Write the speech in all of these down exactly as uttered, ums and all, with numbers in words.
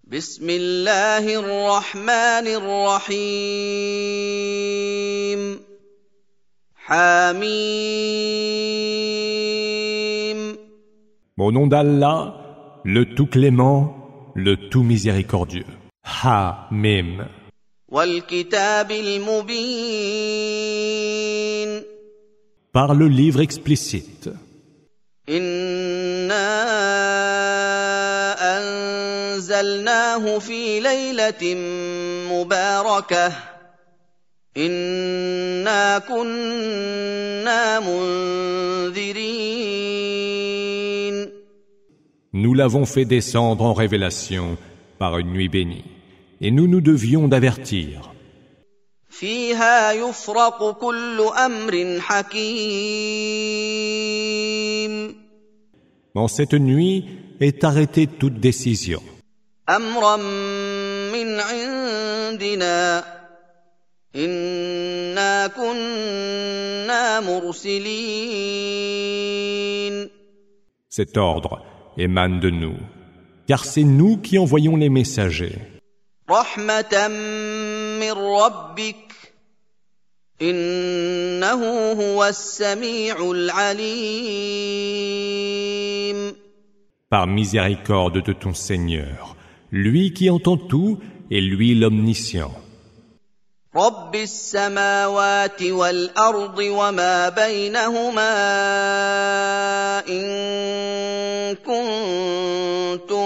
بسم الله الرحمن الرحيم حميم Au nom d'Allah, le tout clément, le tout miséricordieux. Ha-mim. والكتاب المبين Par le livre explicite. إنا أنزلناه في ليلة مباركة إنا كنا منذرين Nous l'avons fait descendre en révélation par une nuit bénie. Et nous nous devions d'avertir. فيها يفرق كل أمر حكيم Dans cette nuit est arrêtée toute décision. أمرا من عندنا إنا كنا مرسلين Cet ordre émane de nous, car c'est nous qui envoyons les messagers. رحمة من ربك إنه هو السميع العليم Par miséricorde de ton Seigneur, lui qui entend tout et lui l'omniscient. رب السماوات والأرض وما بينهما إن كنتم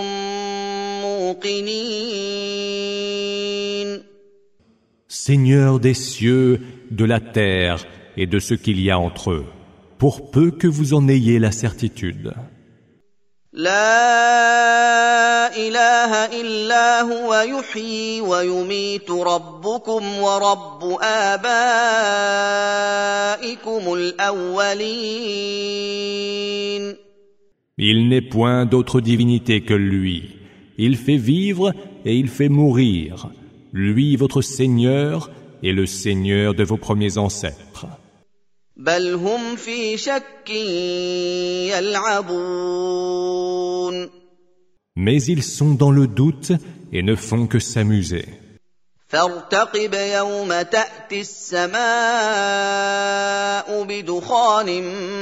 موقنين Seigneur des cieux, de la terre et de ce qu'il y a entre eux, pour peu que vous en ayez la certitude. لا إله إلا هو يحيي ويميت ربكم ورب آبائكم الأولين Il n'est point d'autre divinité que lui. Il fait vivre et il fait mourir. Lui, votre Seigneur, est le Seigneur de vos premiers ancêtres. بل هم في شك يلعبون Mais ils sont dans le doute et ne font que s'amuser. فارتقب يوم تأتي السماء بدخان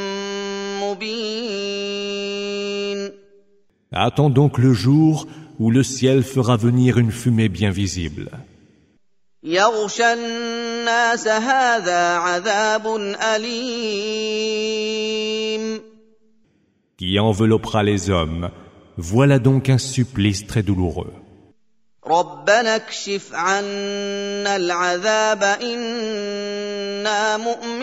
مبين Attends donc le jour où le ciel fera venir une fumée bien visible. يغشى الناس هذا عذاب أليم Qui enveloppera les hommes. Voilà donc un supplice très douloureux. ربنا اكشف عنا العذاب إنا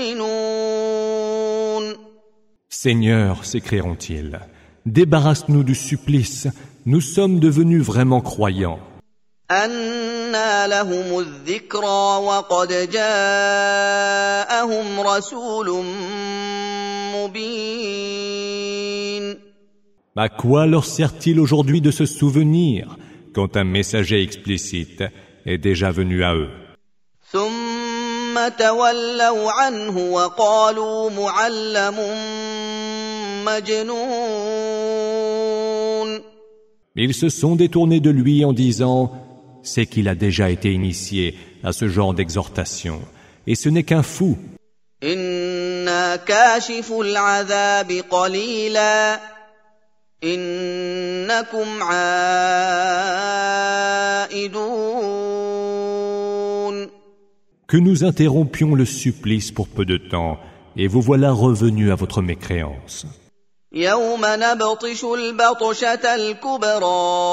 مؤمنون Seigneur, s'écrieront-ils, débarrasse-nous du supplice, nous sommes devenus vraiment croyants. أنى لهم الذكرى وقد جاءهم رسول مبين À quoi leur sert-il aujourd'hui de se souvenir quand un messager explicite est déjà venu à eux? ثم تولوا عنه وقالوا معلم مجنون Ils se sont détournés de lui en disant « C'est qu'il a déjà été initié à ce genre d'exhortation, et ce n'est qu'un fou. » إنا كاشف العذاب قليلا إنكم عائدون Que nous interrompions le supplice pour peu de temps, et vous voilà revenus à votre mécréance. يوم نبطش البطشة الكبرى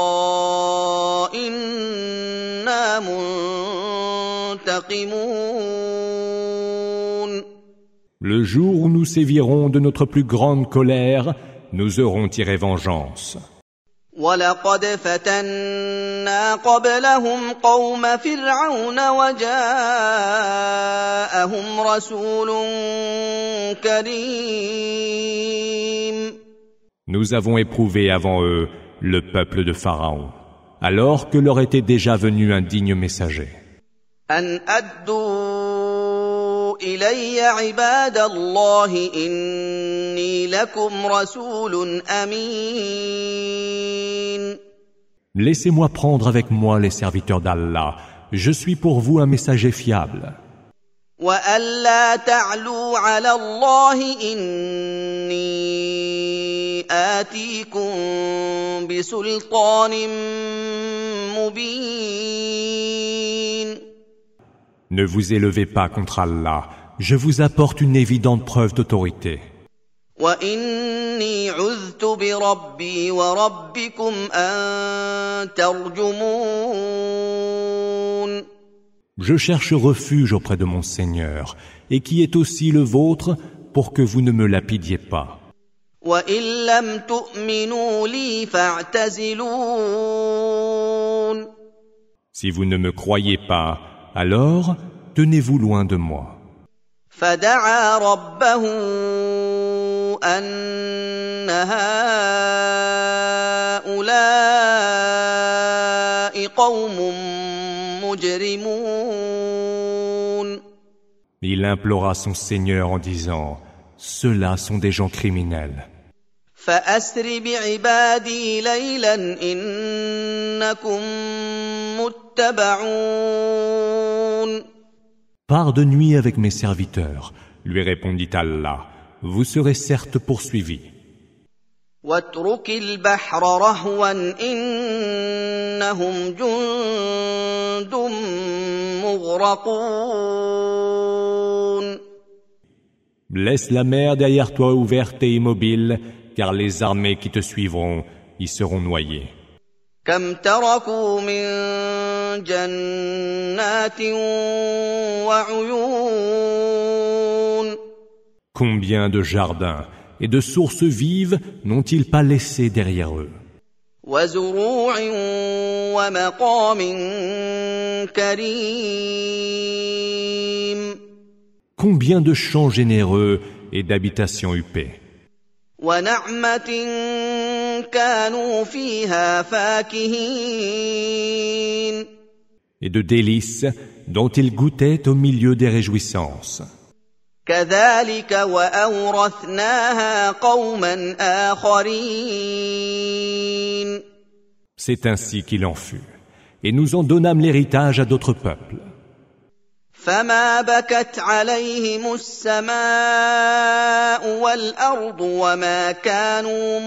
إنا منتقمون Le jour où nous sévirons de notre plus grande colère, nous aurons tiré vengeance. ولقد فتنا قبلهم قوم فرعون وجاءهم رسول كريم Nous avons éprouvé avant eux le peuple de Pharaon, alors que leur était déjà venu un digne messager. أن أدوا إلي عباد الله إني لكم رسول أمين Laissez-moi prendre avec moi les serviteurs d'Allah. Je suis pour vous un messager fiable. وألا تعلوا على الله إني آتيكم بسلطان مبين. Ne vous élevez pas contre Allah. Je vous apporte une évidente preuve d'autorité. وإني عذت بربي وربكم أن ترجمون. Je cherche refuge auprès de mon Seigneur, et qui est aussi le vôtre, pour que vous ne me lapidiez pas. وإن لم تؤمنوا لي فاعتزلون. Si vous ne me croyez pas, alors tenez-vous loin de moi. فدعا ربه أن هؤلاء قوم مجرمون. Il implora son Seigneur en disant, ceux-là sont des gens criminels. فأسر بعبادي ليلا إنكم متبعون. Pars de nuit avec mes serviteurs, lui répondit Allah, vous serez certes poursuivis. واترك البحر رهوا إنهم جند مغرقون. Laisse la mer derrière toi ouverte et immobile, car les armées qui te suivront y seront noyées. كم تركوا من جنات وعيون. Combien de jardins et de sources vives n'ont-ils pas laissé derrière eux? وزروع ومقام كريم. Combien de champs généreux et d'habitations huppées. ونعمة كانوا فيها فاكهين. Et de délices dont ils goûtaient au milieu des réjouissances. كذلك وأورثناها قوما آخرين. C'est ainsi qu'il en fut. Et nous en donnâmes l'héritage à d'autres peuples. فما بكت عليهم السماء والأرض وما كانوا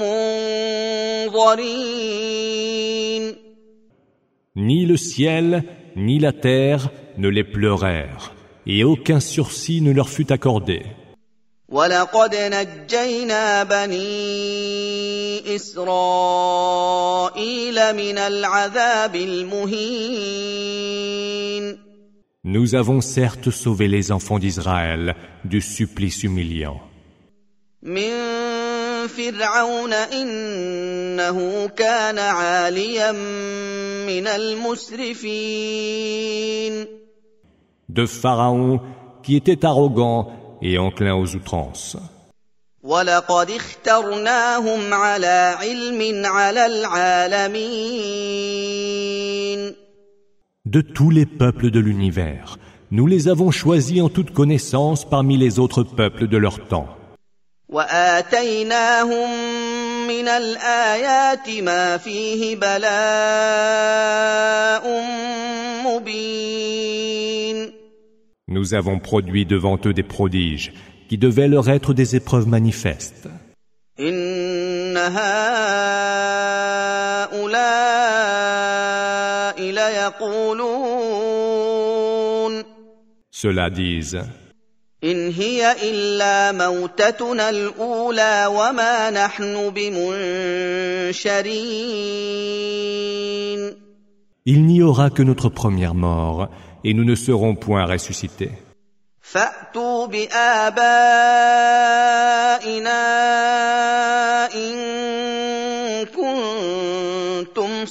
منظرين. Ni le ciel, ni la terre ne les pleurèrent, et aucun sursis ne leur fut accordé. ولقد نجينا بني إسرائيل من العذاب المهين. Nous avons certes sauvé les enfants d'Israël du supplice humiliant. من فرعون إنه كان عاليا من المسرفين. De Pharaon, qui était arrogant et enclin aux outrances. وَلَقَدِ اخْتَرْنَاهُمْ عَلَى عِلْمٍ عَلَى الْعَالَمِينَ. De tous les peuples de l'univers, nous les avons choisis en toute connaissance parmi les autres peuples de leur temps. وَآتَيْنَاهُمْ مِنَ الْآيَاتِ مَا فِيهِ بَلَاءٌ مُبِينٌ. Nous avons produit devant eux des prodiges qui devaient leur être des épreuves manifestes. إِنَّ هَؤُلَاءِ لَيَقُولُونَ. Ceux-là disent, إِنْ هِيَ إِلَّا مَوْتَتُنَا الْأُولَى وَمَا نَحْنُ بِمُنشَرِينَ. il n'y aura que notre première mort et nous ne serons point ressuscités. فَأْتُوا بِآبَائِنَا إِن كُنتُمْ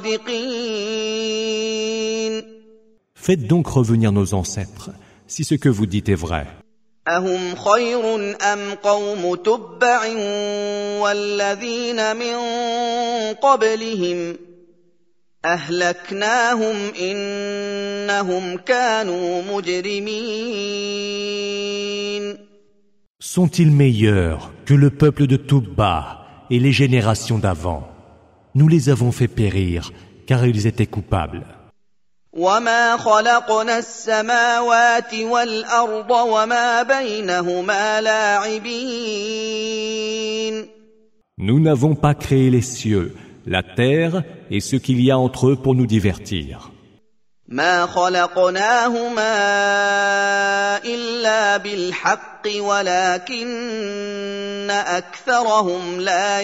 صَادِقِينَ. Faites donc revenir nos ancêtres, si ce que vous dites est vrai. أَهُمْ خَيْرٌ أَمْ قَوْمُ تُبَّعٍ وَالَّذِينَ مِن قَبْلِهِمْ أَهْلَكْنَاهُمْ إِنَّهُمْ كَانُوا مُجْرِمِينَ. Sont-ils meilleurs que le peuple de Toubba et les générations d'avant? Nous les avons fait périr, car ils étaient coupables. وما خلقنا السماوات والأرض وما بينهما لاعبين. Nous n'avons pas créé les cieux, la terre et ce qu'il y a entre eux pour nous divertir. ما خلقناهما إلا بالحق ولكن أكثرهم لا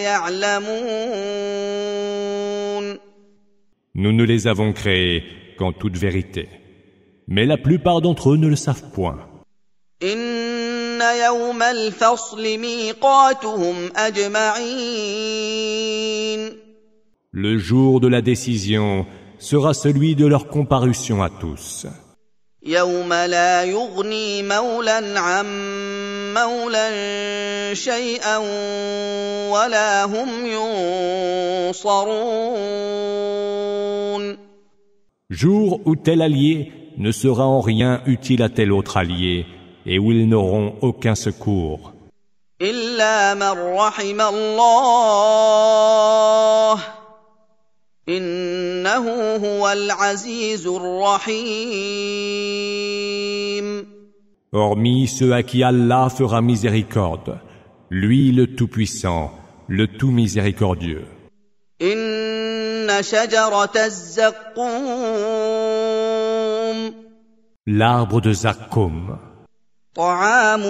يعلمون. Nous ne les avons créés qu'en toute vérité. Mais la plupart d'entre eux ne le savent point. إن يوم الفصل ميقاتهم أجمعين. Le jour de la décision sera celui de leur comparution à tous. يوم لا يغني مولى عن مولى شيئا ولا هم ينصرون. Jour où tel allié ne sera en rien utile à tel autre allié et où ils n'auront aucun secours. إلا من رحم الله إنه هو العزيز الرحيم. Hormis ceux à qui Allah fera miséricorde, lui le Tout-Puissant, le Tout Miséricordieux. إن شجرة الزقوم L'arbre de Zakkum, طعام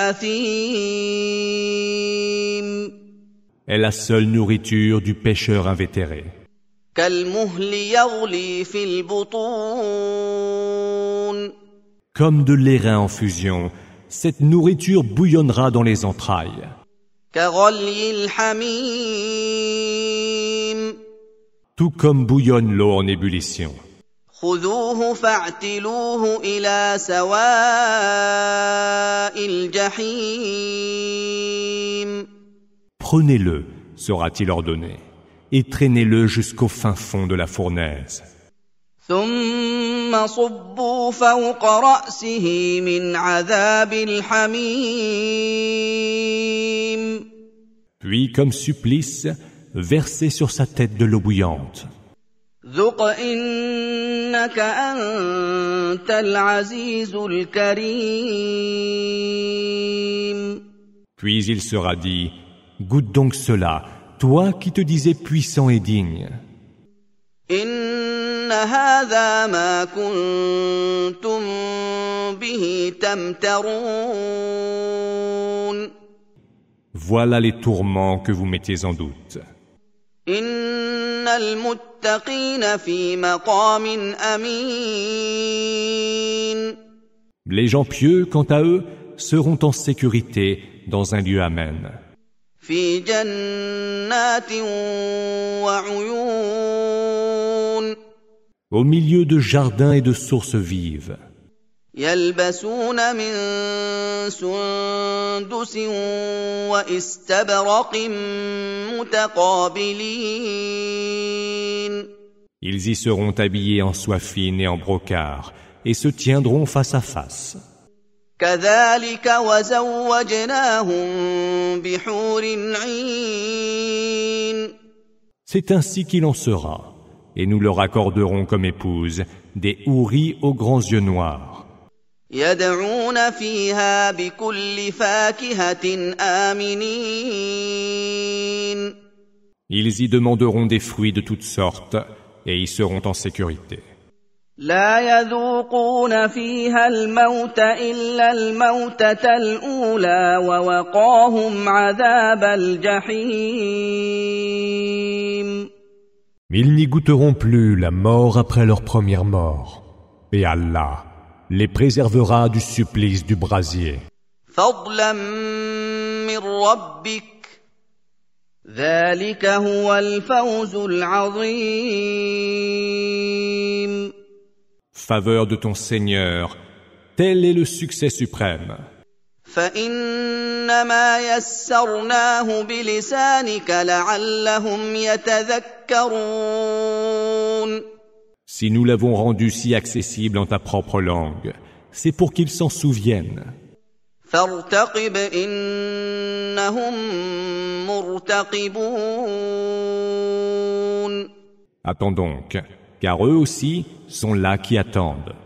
الأثيم est la seule nourriture du pécheur invétéré. كالمهل يغلي في البطون. Comme de l'airain en fusion, cette nourriture bouillonnera dans les entrailles. كغلي الحميم. Tout comme bouillonne l'eau en ébullition. خذوه فاعتلوه إلى سواء الجحيم. Prenez-le, sera-t-il ordonné, et traînez-le jusqu'au fin fond de la fournaise. ثم صبوا فوق رأسه من عذاب الحميم. Puis, comme supplice, versez sur sa tête de l'eau bouillante. ذق إنك أنت العزيز الكريم. Puis il sera dit, goûte donc cela, toi qui te disais puissant et digne. إن هذا ما كنتم به تمترون. Voilà les tourments que vous mettez en doute. إن المتقين في مقام أمين. Les gens pieux, quant à eux, seront en sécurité dans un lieu amen. في جنات وعيون. Au milieu de jardins et de sources vives. يلبسون من سندس واستبرق متقابلين. Ils y seront habillés en soie fine et en brocart, et se tiendront face à face. كذلك وزوجناهم بحور عين. C'est ainsi qu'il en sera, et nous leur accorderons comme épouse des houris aux grands yeux noirs. يدعون فيها بكل فاكهة آمنين. Ils y demanderont des fruits de toutes sortes, et y seront en sécurité. لا يذوقون فيها الموت إلا الموتة الأولى ووقاهم عذاب الجحيم. Ils n'y goûteront plus la mort après leur première mort, et Allah les préservera du supplice du brasier. فضلا من ربك ذلك هو الفوز العظيم. Faveur de ton Seigneur, tel est le succès suprême. فإنما يسرناه بلسانك لعلهم يتذكرون. Si nous l'avons rendu si accessible en ta propre langue, c'est pour qu'ils s'en souviennent. فارتقب إنهم مرتقبون. Attends donc, car eux aussi sont là qui attendent.